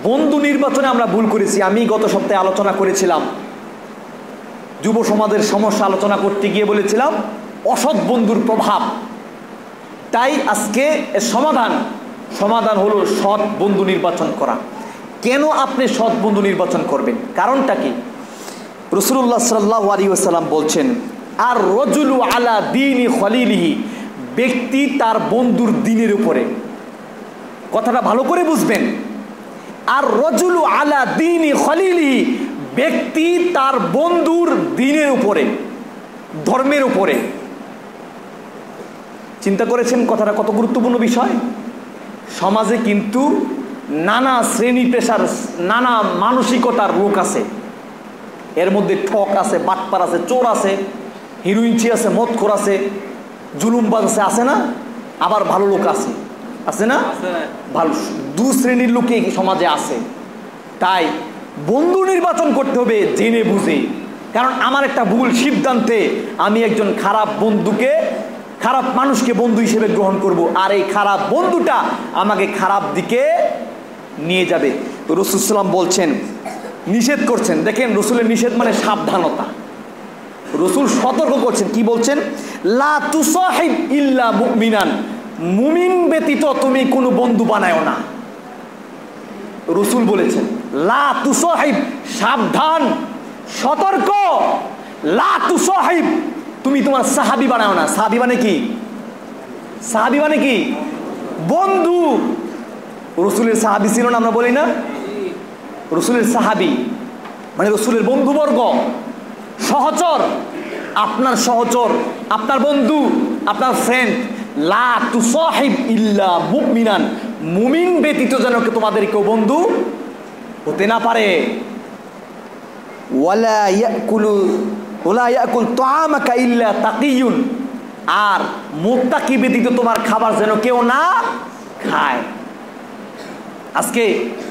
বন্ধু নির্বাচনে আমরা ভুল করেছি। আমি গত সপ্তাহে আলোচনা করেছিলাম, যুব সমাজের সমস্যা আলোচনা করতে গিয়ে বলেছিলাম অসৎ বন্ধুর প্রভাব। তাই আজকে এর সমাধান হলো সৎ বন্ধু নির্বাচন করা। কেন আপনি সৎ বন্ধু নির্বাচন করবেন? কারণটা কি? রাসূলুল্লাহ সাল্লাল্লাহু আলাইহি ওয়াসাল্লাম বলছেন, আর রজুলু আলা দীনি খলিলিহি, ব্যক্তি তার বন্ধুর দ্বীনের উপরে। কথাটা ভালো করে বুঝবেন। আর রজুলু আলা দীনি খলিলিহি, ব্যক্তি তার বন্ধুর দ্বীনের উপরে, ধর্মের উপরে। চিন্তা করেছেন কথাটা কত গুরুত্বপূর্ণ বিষয়? সমাজে কিন্তু নানা শ্রেণী পেশার, নানা মানসিকতার লোক আছে। এর মধ্যে ঠক আছে, বাটপার আছে, চোর আছে, হিরোইনচি আছে, মদখোর আছে, জুলুমবাজ আছে না? আবার ভালো লোক আছে না? ভালো দু শ্রেণীর লোকে সমাজে আছে। তাই বন্ধু নির্বাচন করতে হবে জেনে বুঝে। কারণ আমার একটা ভুল সিদ্ধান্তে আমি একজন খারাপ মানুষকে বন্ধু হিসেবে গ্রহণ করব, আর এই খারাপ বন্ধুটা আমাকে খারাপ দিকে নিয়ে যাবে। তো রাসূল সাল্লাল্লাহু বলছেন, নিষেধ করছেন। দেখেন, রাসূলের নিষেধ মানে সাবধানতা। রাসূল সতর্ক করছেন, কি বলছেন? লা তুসাহিব ইল্লা মুমিনান, মুমিন ব্যতীত তুমি কোনো বন্ধু বানায়ো না। রাসূল বলেছেন লা তুসাহিব, সাবধান, সতর্ক। লা তুসাহিব, তুমি তোমার সাহাবী বানাও না। সাহাবী মানে কি? সাহাবী মানে কি? বন্ধু। রাসূলের সাহাবী ছিল না, আমরা বলি না? রাসূলের সাহাবী মানে রাসূলের বন্ধুবর্গ, সহচর, আপনার সহচর, আপনার বন্ধু, আপনার ফ্রেন্ড। লা তুসাহিব ইল্লা মুমিনান, মুমিন ব্যতীত যেন তোমাদের কেউ বন্ধু হতে না পারে। ওয়ালা ইয়াকুল তাআমাকা ইল্লা তাকিয়ুন, আর মুত্তাকি ব্যতীত তোমার খাবার যেন কেউ না খায়। আজকে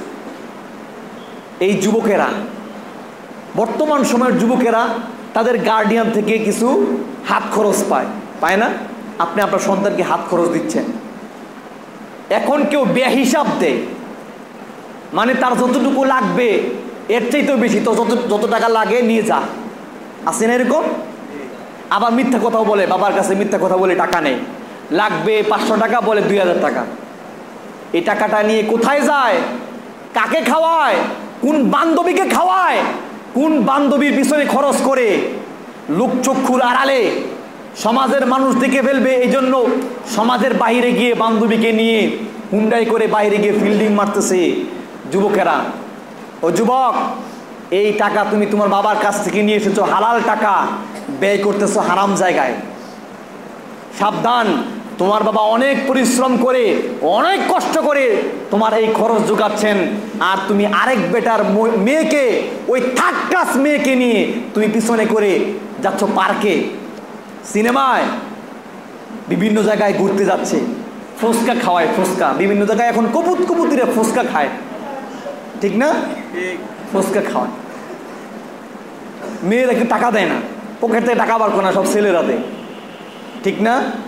এই যুবকেরা, বর্তমান সময়ের যুবকেরা তাদের গার্ডিয়ান থেকে কিছু হাত খরচ পায় না? আপনি আপনার সন্তানকে হাত খরচ দিচ্ছেন। এখন কেউ বেহিসাব দেয়, মানে তার যতটুকু লাগবে এর চাইতেও বেশি, তো যত টাকা লাগে নিয়ে যা। আছে না এরকম? আবার মিথ্যা কথাও বলে, বাবার কাছে মিথ্যা কথা বলে টাকা নেই, লাগবে 500 টাকা, বলে 2000 টাকা। এই টাকাটা নিয়ে কোথায় যায়? কাকে খাওয়ায়? কোন বান্ধবীকে খাওয়ায়? কোন বান্ধবীর পিছনে খরচ করে? লোকচক্ষুর আড়ালে সমাজের মানুষ দেখে ফেলবে, এই জন্য সমাজের বাইরে গিয়ে বান্ধবীকে নিয়ে হুন্ডাই করে বাইরে গিয়ে ফিল্ডিং মারতেছে যুবকেরা। ও যুবক, এই টাকা তুমি তোমার বাবার কাছ থেকে নিয়ে এসেছো, হালাল টাকা, ব্যয় করতেছো হারাম জায়গায়। সাবধান, তোমার বাবা অনেক পরিশ্রম করে, অনেক কষ্ট করে তোমার এই খরচ জোগাচ্ছেন, আর তুমি আরেক বেটার মেয়েকে, ওই থার্ড ক্লাস মেয়েকে নিয়ে তুমি পিছনে করে যাচ্ছ পার্কে, সিনেমায়, বিভিন্ন জায়গায় ঘুরতে যাচ্ছে, ফুচকা খাওয়ায়, ফুচকা বিভিন্ন জায়গায় এখন কপুতিরা ফুচকা খায়, ঠিক না? ফুচকা খাওয়ায়, মেয়েরা টাকা দেয় না, পকেট থেকে টাকা বার করে না, সব ছেলেরা দেয়, ঠিক না?